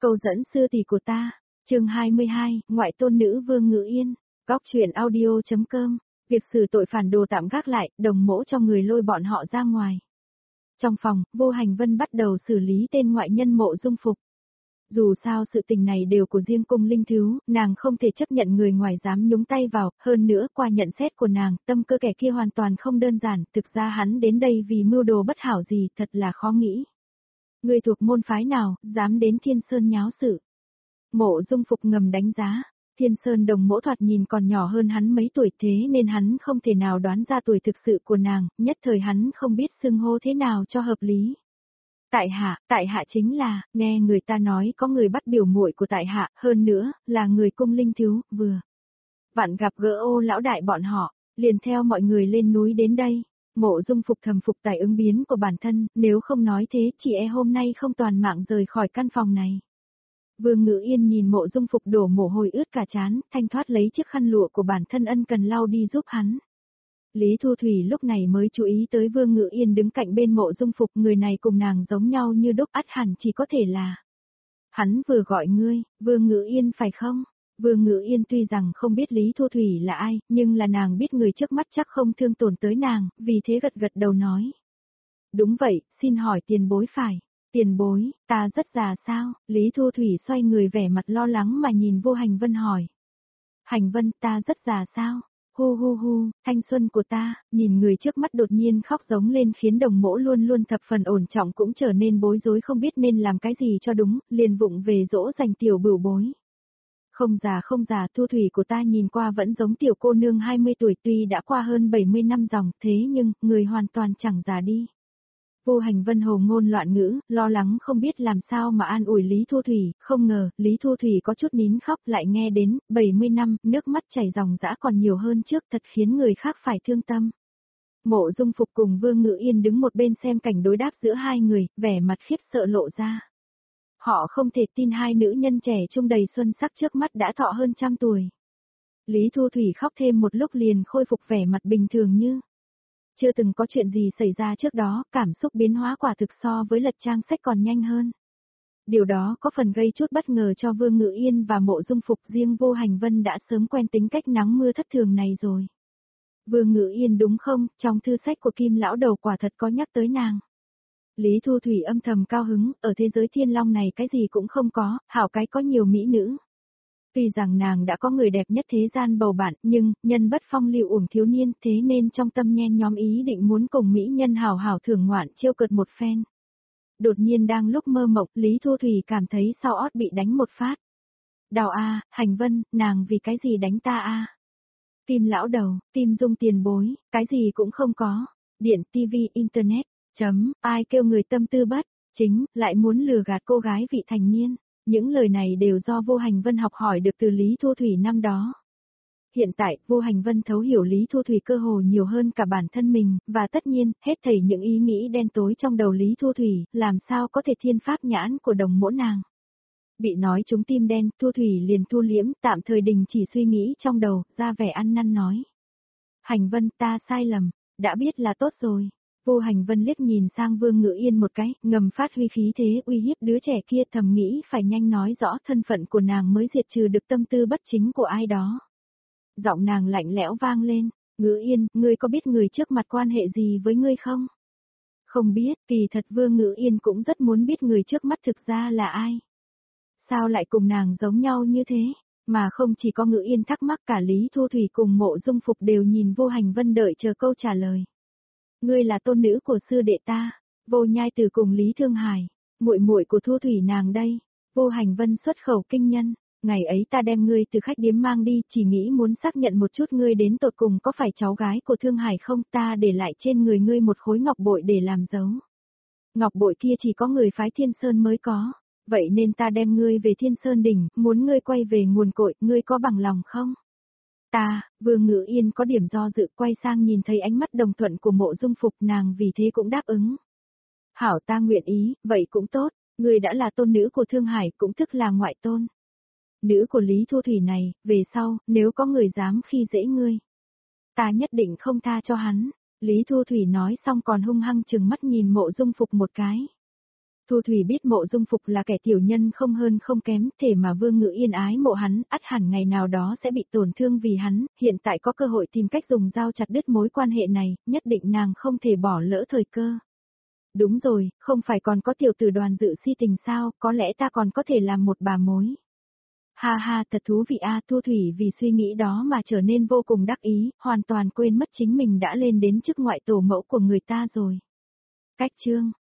Câu dẫn sư tỷ của ta. Chương 22, ngoại tôn nữ Vương Ngữ Yên. Góc truyện audio.com. Việc xử tội phản đồ tạm gác lại, Đồng Mỗ cho người lôi bọn họ ra ngoài. Trong phòng, Vô Hành Vân bắt đầu xử lý tên ngoại nhân Mộ Dung Phục. Dù sao sự tình này đều của riêng cung linh thiếu, nàng không thể chấp nhận người ngoài dám nhúng tay vào, hơn nữa qua nhận xét của nàng, tâm cơ kẻ kia hoàn toàn không đơn giản, thực ra hắn đến đây vì mưu đồ bất hảo gì, thật là khó nghĩ. Người thuộc môn phái nào, dám đến Thiên Sơn nháo sự. Mộ Dung Phục ngầm đánh giá, Thiên Sơn Đồng Mỗ thoạt nhìn còn nhỏ hơn hắn mấy tuổi thế nên hắn không thể nào đoán ra tuổi thực sự của nàng, nhất thời hắn không biết xưng hô thế nào cho hợp lý. Tại hạ chính là, nghe người ta nói có người bắt biểu muội của tại hạ, hơn nữa, là người cung linh thiếu, vừa vặn gặp gỡ Ô lão đại bọn họ, liền theo mọi người lên núi đến đây. Mộ Dung Phục thầm phục tài ứng biến của bản thân, nếu không nói thế, chị hôm nay không toàn mạng rời khỏi căn phòng này. Vương Ngữ Yên nhìn Mộ Dung Phục đổ mồ hôi ướt cả trán, thanh thoát lấy chiếc khăn lụa của bản thân ân cần lau đi giúp hắn. Lý Thu Thủy lúc này mới chú ý tới Vương Ngữ Yên đứng cạnh bên Mộ Dung Phục, người này cùng nàng giống nhau như đúc, ắt hẳn chỉ có thể là. Hắn vừa gọi ngươi, Vương Ngữ Yên phải không? Vương Ngữ Yên tuy rằng không biết Lý Thu Thủy là ai, nhưng là nàng biết người trước mắt chắc không thương tổn tới nàng, vì thế gật gật đầu nói. Đúng vậy, xin hỏi tiền bối phải. Tiền bối, ta rất già sao? Lý Thu Thủy xoay người vẻ mặt lo lắng mà nhìn Vô Hành Vân hỏi. Hành Vân, ta rất già sao? Hu hu hu, thanh xuân của ta, nhìn người trước mắt đột nhiên khóc giống lên khiến Đồng Mỗ luôn luôn thập phần ổn trọng cũng trở nên bối rối không biết nên làm cái gì cho đúng, liền vụng về dỗ dành tiểu bửu bối. Không già, Thu Thủy của ta nhìn qua vẫn giống tiểu cô nương 20 tuổi tuy đã qua hơn 70 năm dòng, thế nhưng, người hoàn toàn chẳng già đi. Vô Hành Vân hồ ngôn loạn ngữ, lo lắng không biết làm sao mà an ủi Lý Thu Thủy, không ngờ, Lý Thu Thủy có chút nín khóc lại nghe đến, 70 năm, nước mắt chảy ròng rã còn nhiều hơn trước thật khiến người khác phải thương tâm. Mộ Dung Phục cùng Vương Ngữ Yên đứng một bên xem cảnh đối đáp giữa hai người, vẻ mặt khiếp sợ lộ ra. Họ không thể tin hai nữ nhân trẻ trung đầy xuân sắc trước mắt đã thọ hơn 100 tuổi. Lý Thu Thủy khóc thêm một lúc liền khôi phục vẻ mặt bình thường như chưa từng có chuyện gì xảy ra trước đó, cảm xúc biến hóa quả thực so với lật trang sách còn nhanh hơn. Điều đó có phần gây chút bất ngờ cho Vương Ngữ Yên và Mộ Dung Phục, riêng Vô Hành Vân đã sớm quen tính cách nắng mưa thất thường này rồi. Vương Ngữ Yên đúng không, trong thư sách của Kim lão đầu quả thật có nhắc tới nàng. Lý Thu Thủy âm thầm cao hứng, ở thế giới thiên long này cái gì cũng không có, hảo cái có nhiều mỹ nữ. Tuy rằng nàng đã có người đẹp nhất thế gian bầu bạn, nhưng, nhân bất phong lưu uổng thiếu niên, thế nên trong tâm nhen nhóm ý định muốn cùng mỹ nhân hảo hảo thưởng ngoạn chiêu cợt một phen. Đột nhiên đang lúc mơ mộng, Lý Thu Thủy cảm thấy sau ót bị đánh một phát. Đào a, Hành Vân, nàng vì cái gì đánh ta a? Kim lão đầu, Kim Dung tiền bối, cái gì cũng không có. Điện, tivi, internet, ai kêu người tâm tư bất, chính, lại muốn lừa gạt cô gái vị thành niên. Những lời này đều do Vô Hành Vân học hỏi được từ Lý Thu Thủy năm đó. Hiện tại, Vô Hành Vân thấu hiểu Lý Thu Thủy cơ hồ nhiều hơn cả bản thân mình, và tất nhiên, hết thảy những ý nghĩ đen tối trong đầu Lý Thu Thủy, làm sao có thể thiên pháp nhãn của Đồng Mỗ nàng. Bị nói trúng tim đen, Thu Thủy liền thu liễm, tạm thời đình chỉ suy nghĩ trong đầu, ra vẻ ăn năn nói. Hành Vân, ta sai lầm, đã biết là tốt rồi. Vô Hành Vân liếc nhìn sang Vương Ngữ Yên một cái, ngầm phát huy khí thế uy hiếp đứa trẻ kia, thầm nghĩ phải nhanh nói rõ thân phận của nàng mới diệt trừ được tâm tư bất chính của ai đó. Giọng nàng lạnh lẽo vang lên, Ngữ Yên, ngươi có biết người trước mặt quan hệ gì với ngươi không? Không biết, kỳ thật Vương Ngữ Yên cũng rất muốn biết người trước mắt thực ra là ai. Sao lại cùng nàng giống nhau như thế? Mà không chỉ có Ngữ Yên thắc mắc, cả Lý Thu Thủy cùng Mộ Dung Phục đều nhìn Vô Hành Vân đợi chờ câu trả lời. Ngươi là tôn nữ của sư đệ ta, Vô Nhai Tử cùng Lý Thương Hải, muội muội của Thu Thủy nàng đây. Vô Hành Vân xuất khẩu kinh nhân, ngày ấy ta đem ngươi từ khách điếm mang đi, chỉ nghĩ muốn xác nhận một chút ngươi đến tột cùng có phải cháu gái của Thương Hải không, ta để lại trên người ngươi một khối ngọc bội để làm dấu. Ngọc bội kia chỉ có người phái Thiên Sơn mới có, vậy nên ta đem ngươi về Thiên Sơn đỉnh, muốn ngươi quay về nguồn cội, ngươi có bằng lòng không? Vương Ngữ Yên có điểm do dự, quay sang nhìn thấy ánh mắt đồng thuận của Mộ Dung Phục, nàng vì thế cũng đáp ứng. Hảo, ta nguyện ý, vậy cũng tốt, ngươi đã là tôn nữ của Thương Hải, cũng tức là ngoại tôn. Nữ của Lý Thu Thủy này, về sau, nếu có người dám khi dễ ngươi, ta nhất định không tha cho hắn. Lý Thu Thủy nói xong còn hung hăng trừng mắt nhìn Mộ Dung Phục một cái. Thu Thủy biết Mộ Dung Phục là kẻ tiểu nhân không hơn không kém, thể mà Vương Ngữ Yên ái mộ hắn, ắt hẳn ngày nào đó sẽ bị tổn thương vì hắn, hiện tại có cơ hội tìm cách dùng dao chặt đứt mối quan hệ này, nhất định nàng không thể bỏ lỡ thời cơ. Đúng rồi, không phải còn có tiểu tử Đoàn Dự si tình sao, có lẽ ta còn có thể làm một bà mối. Ha ha, thật thú vị a, Thu Thủy vì suy nghĩ đó mà trở nên vô cùng đắc ý, hoàn toàn quên mất chính mình đã lên đến chức ngoại tổ mẫu của người ta rồi. Cách chương